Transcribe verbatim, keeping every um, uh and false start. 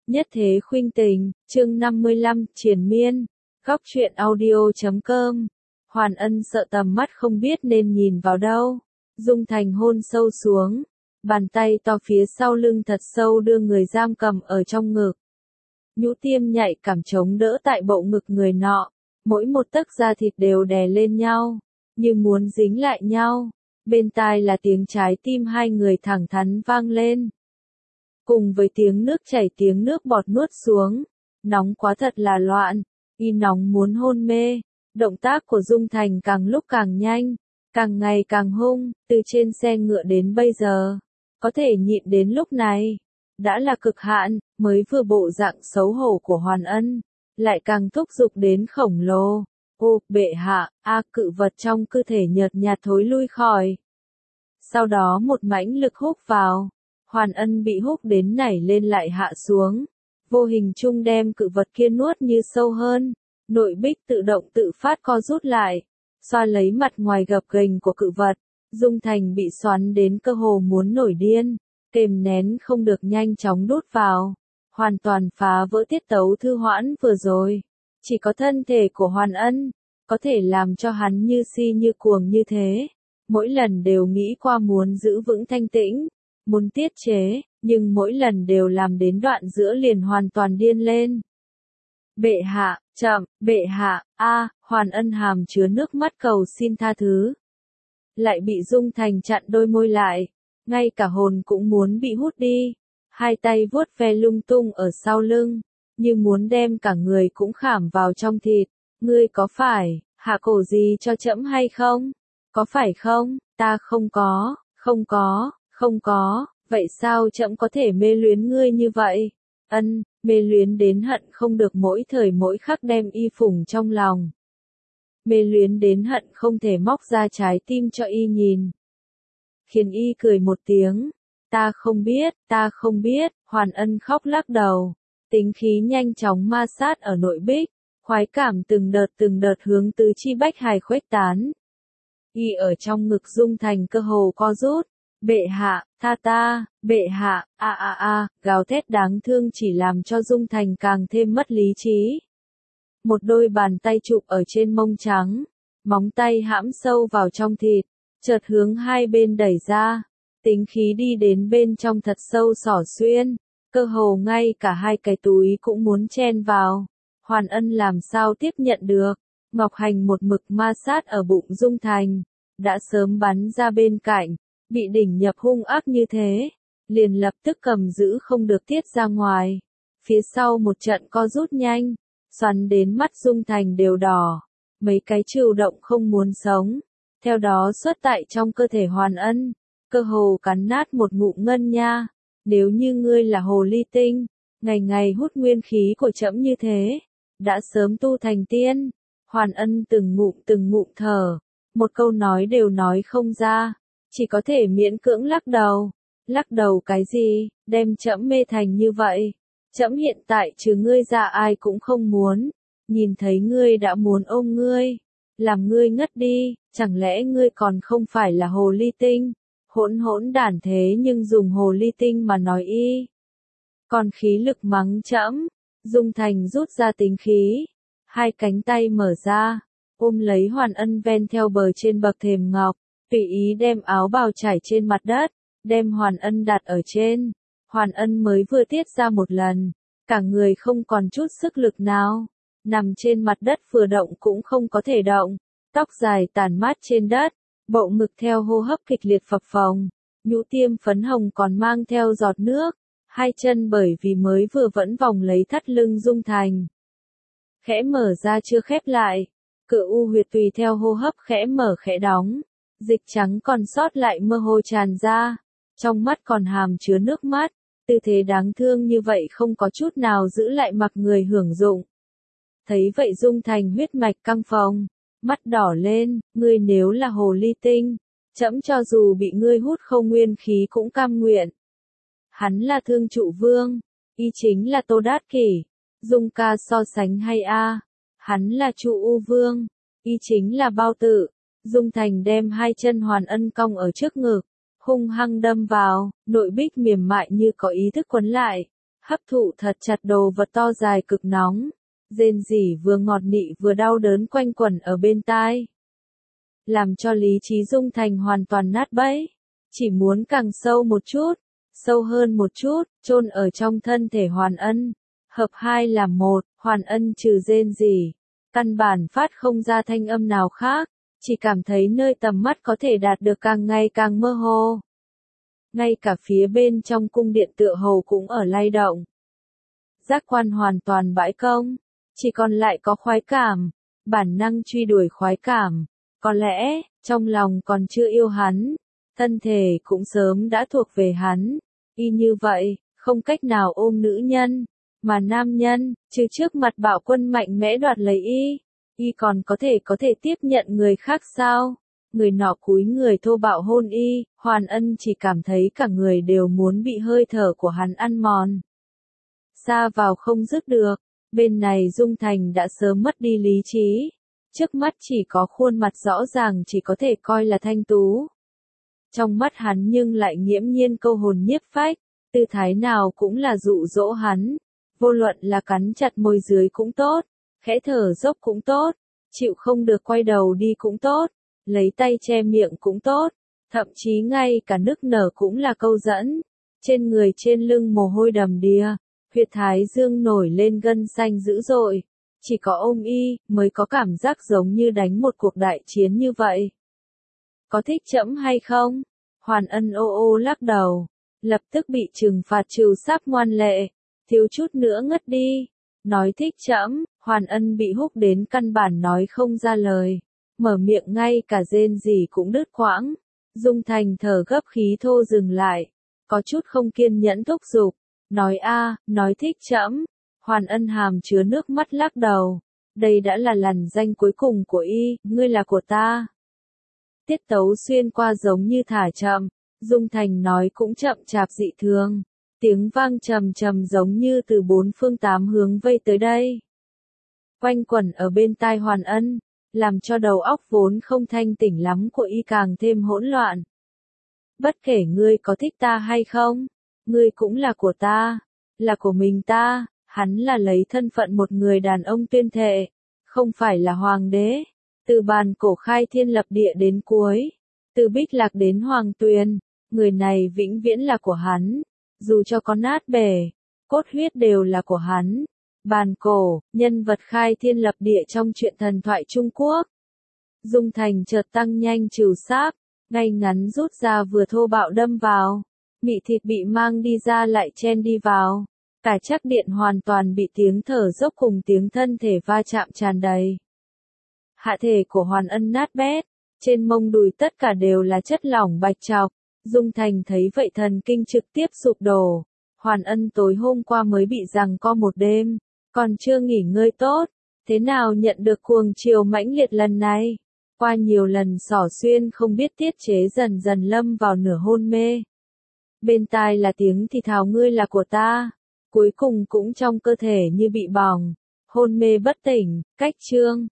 Nhất thế khuynh tình, chương năm mươi lăm, triền miên, góc truyện audio chấm com. Hoàn Ân sợ tầm mắt không biết nên nhìn vào đâu. Dung Thành hôn sâu xuống, bàn tay to phía sau lưng thật sâu đưa người giam cầm ở trong ngực. Nhũ tiêm nhạy cảm chống đỡ tại bộ ngực người nọ, mỗi một tấc da thịt đều đè lên nhau, như muốn dính lại nhau. Bên tai là tiếng trái tim hai người thẳng thắn vang lên. Cùng với tiếng nước chảy tiếng nước bọt nuốt xuống, nóng quá thật là loạn, y nóng muốn hôn mê. Động tác của Dung Thành càng lúc càng nhanh, càng ngày càng hung, từ trên xe ngựa đến bây giờ, có thể nhịn đến lúc này, đã là cực hạn. Mới vừa bộ dạng xấu hổ của Hoàn Ân, lại càng thúc giục đến khổng lồ. Ô, bệ hạ, a cự vật trong cơ thể nhợt nhạt thối lui khỏi. Sau đó một mãnh lực hút vào, Hoàn Ân bị hút đến nảy lên lại hạ xuống, vô hình chung đem cự vật kia nuốt như sâu hơn. Nội bích tự động tự phát co rút lại, xoa lấy mặt ngoài gập ghềnh của cự vật. Dung Thành bị xoắn đến cơ hồ muốn nổi điên, kềm nén không được nhanh chóng đút vào, hoàn toàn phá vỡ tiết tấu thư hoãn vừa rồi. Chỉ có thân thể của Hoàn Ân có thể làm cho hắn như si như cuồng như thế. Mỗi lần đều nghĩ qua muốn giữ vững thanh tĩnh, muốn tiết chế, nhưng mỗi lần đều làm đến đoạn giữa liền hoàn toàn điên lên. Bệ hạ, chậm, bệ hạ, a, Hoàn Ân hàm chứa nước mắt cầu xin tha thứ. Lại bị Dung Thành chặn đôi môi lại, ngay cả hồn cũng muốn bị hút đi. Hai tay vuốt ve lung tung ở sau lưng, như muốn đem cả người cũng khảm vào trong thịt. Ngươi có phải hạ cổ gì cho trẫm hay không? Có phải không? Ta không có, không có, không có. Vậy sao trẫm có thể mê luyến ngươi như vậy? Ân, mê luyến đến hận không được mỗi thời mỗi khắc đem y phủng trong lòng. Mê luyến đến hận không thể móc ra trái tim cho y nhìn. Khiến y cười một tiếng. Ta không biết, ta không biết. Hoàn Ân khóc lắc đầu. Tính khí nhanh chóng ma sát ở nội bích. Khoái cảm từng đợt từng đợt hướng tứ chi bách hài khuếch tán. Y ở trong ngực Dung Thành cơ hồ co rút. Bệ hạ, tha ta, bệ hạ, a a a, gào thét đáng thương chỉ làm cho Dung Thành càng thêm mất lý trí. Một đôi bàn tay chụp ở trên mông trắng, móng tay hãm sâu vào trong thịt, chợt hướng hai bên đẩy ra, tính khí đi đến bên trong thật sâu xỏ xuyên, cơ hồ ngay cả hai cái túi cũng muốn chen vào. Hoàn Ân làm sao tiếp nhận được, Ngọc Hành một mực ma sát ở bụng Dung Thành, đã sớm bắn ra bên cạnh. Bị đỉnh nhập hung ác như thế, liền lập tức cầm giữ không được tiết ra ngoài. Phía sau một trận co rút nhanh, xoắn đến mắt Dung Thành đều đỏ, mấy cái trừu động không muốn sống. Theo đó xuất tại trong cơ thể Hoàn Ân, cơ hồ cắn nát một ngụm ngân nha. Nếu như ngươi là hồ ly tinh, ngày ngày hút nguyên khí của trẫm như thế, đã sớm tu thành tiên. Hoàn Ân từng ngụm từng ngụm thở, một câu nói đều nói không ra. Chỉ có thể miễn cưỡng lắc đầu. Lắc đầu cái gì, đem trẫm mê thành như vậy. Trẫm hiện tại trừ ngươi ra ai cũng không muốn. Nhìn thấy ngươi đã muốn ôm ngươi. Làm ngươi ngất đi, chẳng lẽ ngươi còn không phải là hồ ly tinh. Hỗn hỗn đản thế nhưng dùng hồ ly tinh mà nói y. Còn khí lực mắng trẫm. Dung Thành rút ra tính khí. Hai cánh tay mở ra, ôm lấy Hoàn Ân ven theo bờ trên bậc thềm ngọc. Tùy ý đem áo bào trải trên mặt đất, đem Hoàn Ân đặt ở trên. Hoàn Ân mới vừa tiết ra một lần, cả người không còn chút sức lực nào, nằm trên mặt đất vừa động cũng không có thể động, tóc dài tàn mát trên đất, bộ ngực theo hô hấp kịch liệt phập phồng, nhũ tiêm phấn hồng còn mang theo giọt nước, hai chân bởi vì mới vừa vẫn vòng lấy thắt lưng Dung Thành. Khẽ mở ra chưa khép lại, cửa u huyệt tùy theo hô hấp khẽ mở khẽ đóng. Dịch trắng còn sót lại mơ hồ tràn ra, trong mắt còn hàm chứa nước mắt, tư thế đáng thương như vậy không có chút nào giữ lại mặc người hưởng dụng. Thấy vậy Dung Thành huyết mạch căng phồng, mắt đỏ lên, ngươi nếu là hồ ly tinh, trẫm cho dù bị ngươi hút không nguyên khí cũng cam nguyện. Hắn là Thương Trụ Vương, y chính là Tô Đát Kỷ, Dung ca so sánh hay a? Hắn là Trụ U Vương, y chính là Bao Tự. Dung Thành đem hai chân Hoàn Ân cong ở trước ngực, hung hăng đâm vào, nội bích mềm mại như có ý thức quấn lại. hấp thụ thật chặt đồ vật to dài cực nóng, rên rỉ vừa ngọt nị vừa đau đớn quanh quẩn ở bên tai. Làm cho lý trí Dung Thành hoàn toàn nát bẫy, chỉ muốn càng sâu một chút, sâu hơn một chút, chôn ở trong thân thể Hoàn Ân, hợp hai làm một, Hoàn Ân trừ rên rỉ, căn bản phát không ra thanh âm nào khác, chỉ cảm thấy nơi tầm mắt có thể đạt được càng ngày càng mơ hồ. Ngay cả phía bên trong cung điện tựa hồ cũng ở lay động. Giác quan hoàn toàn bãi công, chỉ còn lại có khoái cảm, bản năng truy đuổi khoái cảm, có lẽ, trong lòng còn chưa yêu hắn, thân thể cũng sớm đã thuộc về hắn, y như vậy, không cách nào ôm nữ nhân, mà nam nhân, trừ trước mặt Bạo Quân mạnh mẽ đoạt lấy y, y còn có thể có thể tiếp nhận người khác sao? Người nọ cúi người thô bạo hôn y, Hoàn Ân chỉ cảm thấy cả người đều muốn bị hơi thở của hắn ăn mòn. Xa vào không dứt được, bên này Dung Thành đã sớm mất đi lý trí, trước mắt chỉ có khuôn mặt rõ ràng chỉ có thể coi là thanh tú. Trong mắt hắn nhưng lại nghiễm nhiên câu hồn nhiếp phách, tư thái nào cũng là dụ dỗ hắn, vô luận là cắn chặt môi dưới cũng tốt, khẽ thở dốc cũng tốt, chịu không được quay đầu đi cũng tốt, lấy tay che miệng cũng tốt, thậm chí ngay cả nức nở cũng là câu dẫn. Trên người trên lưng mồ hôi đầm đìa, huyệt thái dương nổi lên gân xanh dữ dội, chỉ có ôm y mới có cảm giác giống như đánh một cuộc đại chiến như vậy. Có thích trẫm hay không? Hoàn Ân ô ô lắc đầu, lập tức bị trừng phạt trừ sáp ngoan lệ, thiếu chút nữa ngất đi. Nói thích trẫm, Hoàn Ân bị húc đến căn bản nói không ra lời, mở miệng ngay cả rên rỉ cũng đứt quãng. Dung Thành thở gấp khí thô dừng lại, có chút không kiên nhẫn thúc giục, nói a, nói thích trẫm. Hoàn Ân hàm chứa nước mắt lắc đầu, đây đã là lằn danh cuối cùng của y, ngươi là của ta. Tiết tấu xuyên qua giống như thả chậm, Dung Thành nói cũng chậm chạp dị thường, tiếng vang trầm trầm giống như từ bốn phương tám hướng vây tới đây. Quanh quẩn ở bên tai Hoàn Ân, làm cho đầu óc vốn không thanh tỉnh lắm của y càng thêm hỗn loạn. Bất kể ngươi có thích ta hay không, ngươi cũng là của ta, là của mình ta, hắn là lấy thân phận một người đàn ông tuyên thệ, không phải là hoàng đế. Từ bàn cổ khai thiên lập địa đến cuối, từ Bích Lạc đến Hoàng Tuyền, người này vĩnh viễn là của hắn, dù cho có nát bể, cốt huyết đều là của hắn. Bàn cổ, nhân vật khai thiên lập địa trong truyện thần thoại Trung Quốc. Dung Thành chợt tăng nhanh trừ sáp, ngay ngắn rút ra vừa thô bạo đâm vào, mị thịt bị mang đi ra lại chen đi vào, cả chắc điện hoàn toàn bị tiếng thở dốc cùng tiếng thân thể va chạm tràn đầy. Hạ thể của Hoàn Ân nát bét, trên mông đùi tất cả đều là chất lỏng bạch trọc. Dung Thành thấy vậy thần kinh trực tiếp sụp đổ. Hoàn Ân tối hôm qua mới bị giằng co một đêm, còn chưa nghỉ ngơi tốt, thế nào nhận được cuồng chiều mãnh liệt lần này? Qua nhiều lần xỏ xuyên không biết tiết chế dần dần lâm vào nửa hôn mê. Bên tai là tiếng thì thào ngươi là của ta, cuối cùng cũng trong cơ thể như bị bỏng, hôn mê bất tỉnh, cách chương.